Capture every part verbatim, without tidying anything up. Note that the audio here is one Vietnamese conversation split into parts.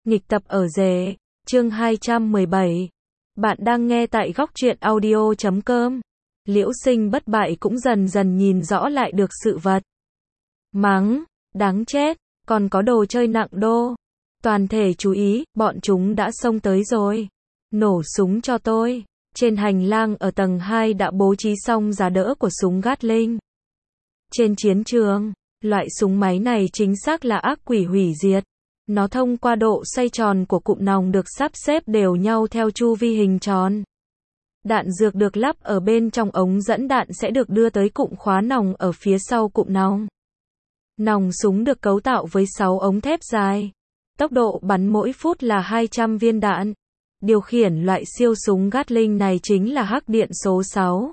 Nghịch tập ở rể, chương hai trăm mười bảy. Bạn đang nghe tại góc truyện audio chấm com. Liễu Sinh bất bại cũng dần dần nhìn rõ lại được sự vật. Mắng, đáng chết, còn có đồ chơi nặng đô. Toàn thể chú ý, bọn chúng đã xông tới rồi. Nổ súng cho tôi. Trên hành lang ở tầng hai đã bố trí xong giá đỡ của súng Gatling. Trên chiến trường, loại súng máy này chính xác là ác quỷ hủy diệt. Nó thông qua độ xoay tròn của cụm nòng được sắp xếp đều nhau theo chu vi hình tròn. Đạn dược được lắp ở bên trong ống dẫn đạn sẽ được đưa tới cụm khóa nòng ở phía sau cụm nòng. Nòng súng được cấu tạo với sáu ống thép dài. Tốc độ bắn mỗi phút là hai trăm viên đạn. Điều khiển loại siêu súng Gatling này chính là hắc điện số sáu.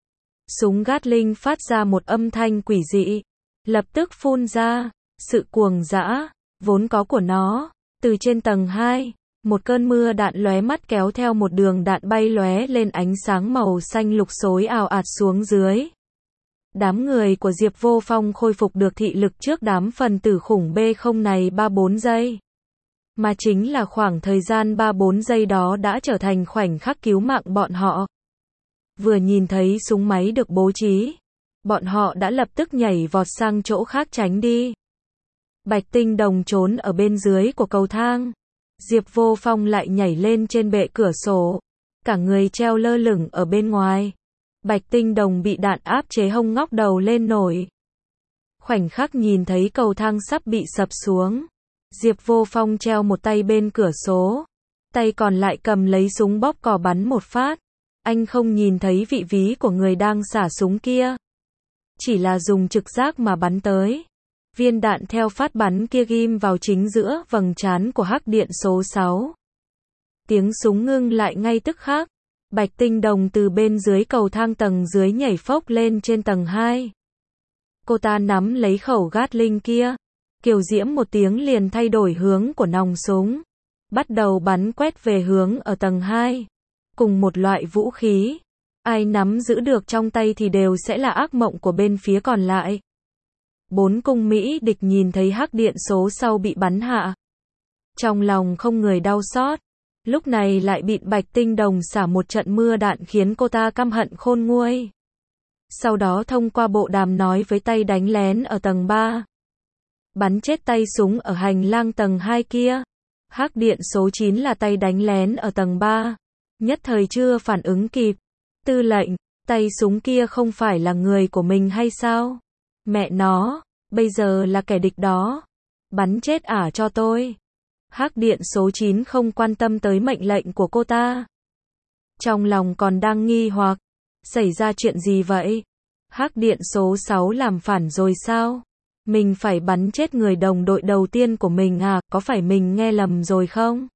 Súng Gatling phát ra một âm thanh quỷ dị, lập tức phun ra sự cuồng dã vốn có của nó. Từ trên tầng hai, một cơn mưa đạn lóe mắt kéo theo một đường đạn bay lóe lên ánh sáng màu xanh lục xối ào ạt xuống dưới. Đám người của Diệp Vô Phong khôi phục được thị lực trước đám phần tử khủng B không này ba bốn giây. Mà chính là khoảng thời gian ba bốn giây đó đã trở thành khoảnh khắc cứu mạng bọn họ. Vừa nhìn thấy súng máy được bố trí, bọn họ đã lập tức nhảy vọt sang chỗ khác tránh đi. Bạch Tinh Đồng trốn ở bên dưới của cầu thang. Diệp Vô Phong lại nhảy lên trên bệ cửa sổ. Cả người treo lơ lửng ở bên ngoài. Bạch Tinh Đồng bị đạn áp chế hông ngóc đầu lên nổi. Khoảnh khắc nhìn thấy cầu thang sắp bị sập xuống. Diệp Vô Phong treo một tay bên cửa sổ. Tay còn lại cầm lấy súng bóp cò bắn một phát. Anh không nhìn thấy vị trí của người đang xả súng kia. Chỉ là dùng trực giác mà bắn tới. Viên đạn theo phát bắn kia ghim vào chính giữa vầng trán của hắc điện số sáu. Tiếng súng ngưng lại ngay tức khắc. Bạch Tinh Đồng từ bên dưới cầu thang tầng dưới nhảy phốc lên trên tầng hai. Cô ta nắm lấy khẩu Gatling kia. Kiều diễm một tiếng liền thay đổi hướng của nòng súng. Bắt đầu bắn quét về hướng ở tầng hai. Cùng một loại vũ khí. Ai nắm giữ được trong tay thì đều sẽ là ác mộng của bên phía còn lại. Bốn cung Mỹ địch nhìn thấy hắc điện số sau bị bắn hạ. Trong lòng không người đau xót. Lúc này lại bị Bạch Tinh Đồng xả một trận mưa đạn khiến cô ta căm hận khôn nguôi. Sau đó thông qua bộ đàm nói với tay đánh lén ở tầng ba. Bắn chết tay súng ở hành lang tầng hai kia. Hắc điện số chín là tay đánh lén ở tầng ba. Nhất thời chưa phản ứng kịp. Tư lệnh, tay súng kia không phải là người của mình hay sao? Mẹ nó, bây giờ là kẻ địch đó. Bắn chết ả cho tôi. Hắc điện số chín không quan tâm tới mệnh lệnh của cô ta. Trong lòng còn đang nghi hoặc. Xảy ra chuyện gì vậy? Hắc điện số sáu làm phản rồi sao? Mình phải bắn chết người đồng đội đầu tiên của mình à? Có phải mình nghe lầm rồi không?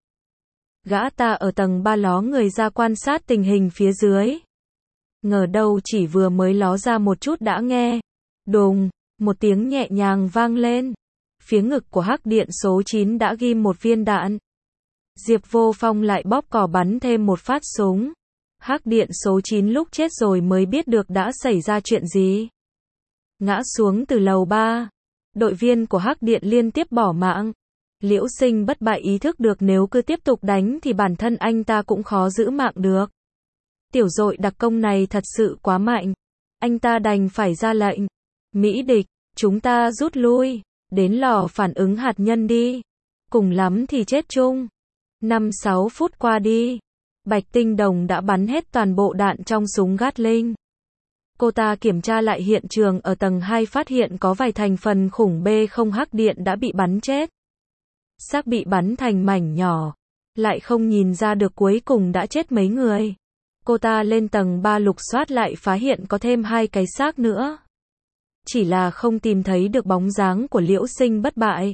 Gã ta ở tầng ba ló người ra quan sát tình hình phía dưới. Ngờ đâu chỉ vừa mới ló ra một chút đã nghe. Đùng, một tiếng nhẹ nhàng vang lên. Phía ngực của hắc điện số chín đã ghim một viên đạn. Diệp Vô Phong lại bóp cò bắn thêm một phát súng. Hắc điện số chín lúc chết rồi mới biết được đã xảy ra chuyện gì. Ngã xuống từ lầu ba. Đội viên của hắc điện liên tiếp bỏ mạng. Liễu Sinh bất bại ý thức được nếu cứ tiếp tục đánh thì bản thân anh ta cũng khó giữ mạng được. Tiểu dội đặc công này thật sự quá mạnh. Anh ta đành phải ra lệnh. Mỹ địch, chúng ta rút lui. Đến lò phản ứng hạt nhân đi. Cùng lắm thì chết chung. năm sáu phút qua đi. Bạch Tinh Đồng đã bắn hết toàn bộ đạn trong súng Gatling. Cô ta kiểm tra lại hiện trường ở tầng hai phát hiện có vài thành phần khủng B không hắc điện đã bị bắn chết. Xác bị bắn thành mảnh nhỏ. Lại không nhìn ra được cuối cùng đã chết mấy người. Cô ta lên tầng ba lục soát lại phá hiện có thêm hai cái xác nữa. Chỉ là không tìm thấy được bóng dáng của Liễu Sinh bất bại.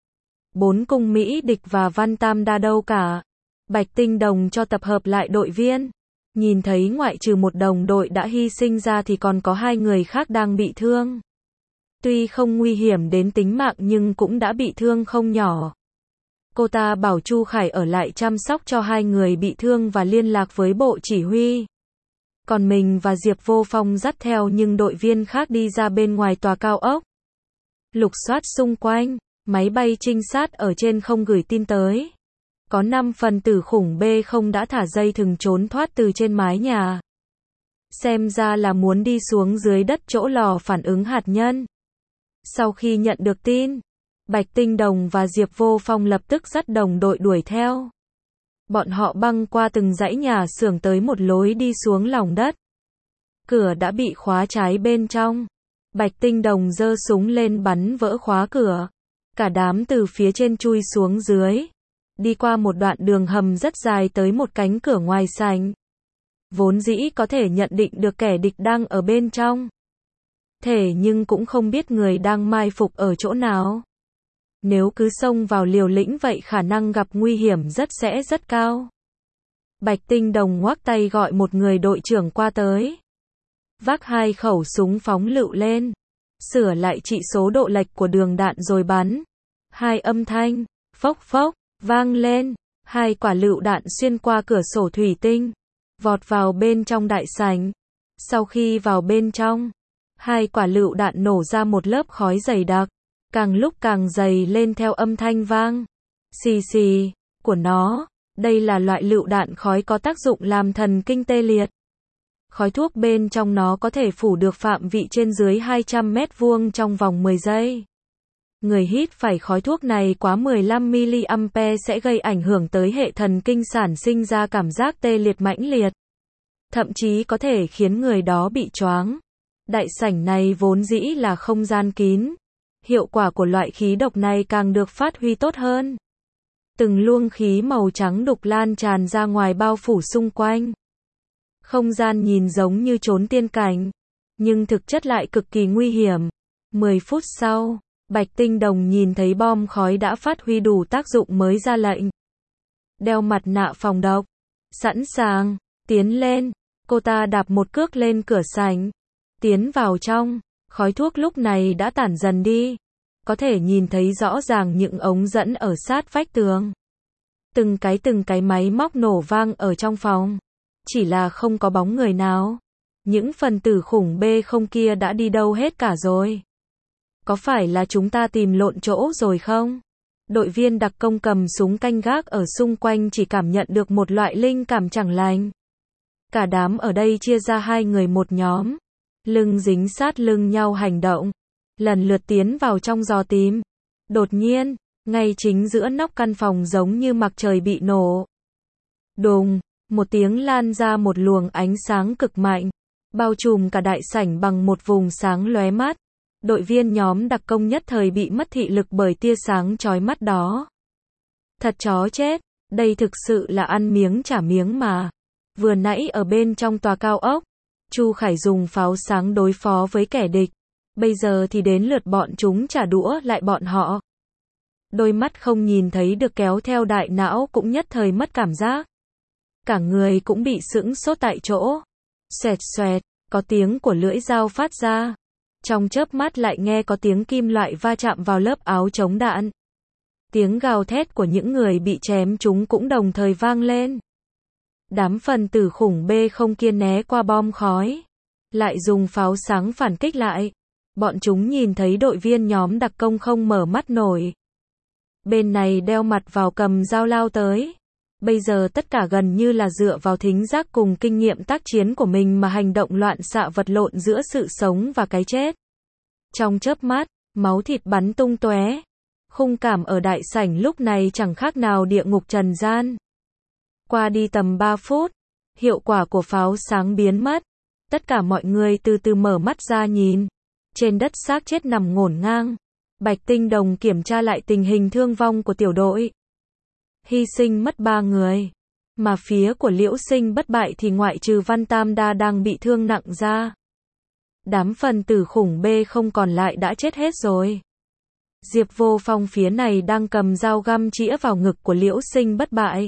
Bốn cung Mỹ địch và Văn Tam đa đâu cả. Bạch Tinh Đồng cho tập hợp lại đội viên. Nhìn thấy ngoại trừ một đồng đội đã hy sinh ra thì còn có hai người khác đang bị thương. Tuy không nguy hiểm đến tính mạng nhưng cũng đã bị thương không nhỏ. Cô ta bảo Chu Khải ở lại chăm sóc cho hai người bị thương và liên lạc với bộ chỉ huy. Còn mình và Diệp Vô Phong dắt theo nhưng đội viên khác đi ra bên ngoài tòa cao ốc. Lục soát xung quanh, máy bay trinh sát ở trên không gửi tin tới. Có năm phần tử khủng B không đã thả dây thừng trốn thoát từ trên mái nhà. Xem ra là muốn đi xuống dưới đất chỗ lò phản ứng hạt nhân. Sau khi nhận được tin, Bạch Tinh Đồng và Diệp Vô Phong lập tức dắt đồng đội đuổi theo. Bọn họ băng qua từng dãy nhà xưởng tới một lối đi xuống lòng đất. Cửa đã bị khóa trái bên trong. Bạch Tinh Đồng giơ súng lên bắn vỡ khóa cửa. Cả đám từ phía trên chui xuống dưới. Đi qua một đoạn đường hầm rất dài tới một cánh cửa ngoài sảnh. Vốn dĩ có thể nhận định được kẻ địch đang ở bên trong. Thể nhưng cũng không biết người đang mai phục ở chỗ nào. Nếu cứ xông vào liều lĩnh vậy khả năng gặp nguy hiểm rất sẽ rất cao. Bạch Tinh Đồng ngoắc tay gọi một người đội trưởng qua tới. Vác hai khẩu súng phóng lựu lên. Sửa lại trị số độ lệch của đường đạn rồi bắn. Hai âm thanh, phốc phốc, vang lên. Hai quả lựu đạn xuyên qua cửa sổ thủy tinh. Vọt vào bên trong đại sảnh. Sau khi vào bên trong, hai quả lựu đạn nổ ra một lớp khói dày đặc. Càng lúc càng dày lên theo âm thanh vang. Xì xì, của nó. Đây là loại lựu đạn khói có tác dụng làm thần kinh tê liệt. Khói thuốc bên trong nó có thể phủ được phạm vị trên dưới hai trăm mét vuông trong vòng mười giây. Người hít phải khói thuốc này quá mười lăm mi-li-am-pe sẽ gây ảnh hưởng tới hệ thần kinh sản sinh ra cảm giác tê liệt mãnh liệt. Thậm chí có thể khiến người đó bị choáng. Đại sảnh này vốn dĩ là không gian kín. Hiệu quả của loại khí độc này càng được phát huy tốt hơn. Từng luồng khí màu trắng đục lan tràn ra ngoài bao phủ xung quanh. Không gian nhìn giống như trốn tiên cảnh, nhưng thực chất lại cực kỳ nguy hiểm. mười phút sau, Bạch Tinh Đồng nhìn thấy bom khói đã phát huy đủ tác dụng mới ra lệnh. Đeo mặt nạ phòng độc. Sẵn sàng, tiến lên. Cô ta đạp một cước lên cửa sảnh. Tiến vào trong, khói thuốc lúc này đã tản dần đi. Có thể nhìn thấy rõ ràng những ống dẫn ở sát vách tường. Từng cái từng cái máy móc nổ vang ở trong phòng. Chỉ là không có bóng người nào. Những phần tử khủng B không kia đã đi đâu hết cả rồi. Có phải là chúng ta tìm lộn chỗ rồi không? Đội viên đặc công cầm súng canh gác ở xung quanh chỉ cảm nhận được một loại linh cảm chẳng lành. Cả đám ở đây chia ra hai người một nhóm. Lưng dính sát lưng nhau hành động. Lần lượt tiến vào trong dò tìm. Đột nhiên, ngay chính giữa nóc căn phòng giống như mặt trời bị nổ. Đùng, một tiếng lan ra một luồng ánh sáng cực mạnh. Bao trùm cả đại sảnh bằng một vùng sáng lóe mắt. Đội viên nhóm đặc công nhất thời bị mất thị lực bởi tia sáng chói mắt đó. Thật chó chết, đây thực sự là ăn miếng trả miếng mà. Vừa nãy ở bên trong tòa cao ốc, Chu Khải dùng pháo sáng đối phó với kẻ địch. Bây giờ thì đến lượt bọn chúng trả đũa lại bọn họ. Đôi mắt không nhìn thấy được kéo theo đại não cũng nhất thời mất cảm giác. Cả người cũng bị sững sốt tại chỗ. Xoẹt xoẹt, có tiếng của lưỡi dao phát ra. Trong chớp mắt lại nghe có tiếng kim loại va chạm vào lớp áo chống đạn. Tiếng gào thét của những người bị chém chúng cũng đồng thời vang lên. Đám phần tử khủng B không kia né qua bom khói. Lại dùng pháo sáng phản kích lại. Bọn chúng nhìn thấy đội viên nhóm đặc công không mở mắt nổi. Bên này đeo mặt vào cầm dao lao tới. Bây giờ tất cả gần như là dựa vào thính giác cùng kinh nghiệm tác chiến của mình mà hành động loạn xạ vật lộn giữa sự sống và cái chết. Trong chớp mắt, máu thịt bắn tung tóe. Khung cảm ở đại sảnh lúc này chẳng khác nào địa ngục trần gian. Qua đi tầm ba phút, hiệu quả của pháo sáng biến mất. Tất cả mọi người từ từ mở mắt ra nhìn. Trên đất xác chết nằm ngổn ngang. Bạch Tinh Đồng kiểm tra lại tình hình thương vong của tiểu đội. Hy sinh mất ba người. Mà phía của Liễu Sinh bất bại thì ngoại trừ Văn Tam Đa đang bị thương nặng ra. Đám phần tử khủng B không còn lại đã chết hết rồi. Diệp Vô Phong phía này đang cầm dao găm chĩa vào ngực của Liễu Sinh bất bại.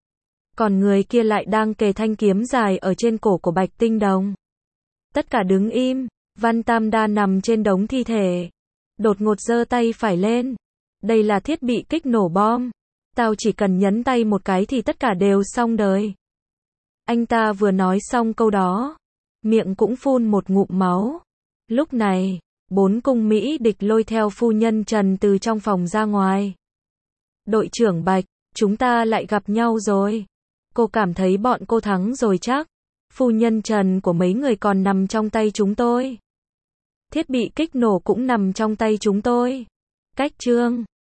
Còn người kia lại đang kề thanh kiếm dài ở trên cổ của Bạch Tinh Đồng. Tất cả đứng im. Văn Tam Đa nằm trên đống thi thể. Đột ngột giơ tay phải lên. Đây là thiết bị kích nổ bom. Tao chỉ cần nhấn tay một cái thì tất cả đều xong đời. Anh ta vừa nói xong câu đó. Miệng cũng phun một ngụm máu. Lúc này, bốn cung Mỹ địch lôi theo phu nhân Trần từ trong phòng ra ngoài. Đội trưởng Bạch, Chúng ta lại gặp nhau rồi. Cô cảm thấy bọn cô thắng rồi chắc. Phu nhân Trần của mấy người còn nằm trong tay chúng tôi. Thiết bị kích nổ cũng nằm trong tay chúng tôi. Cách chương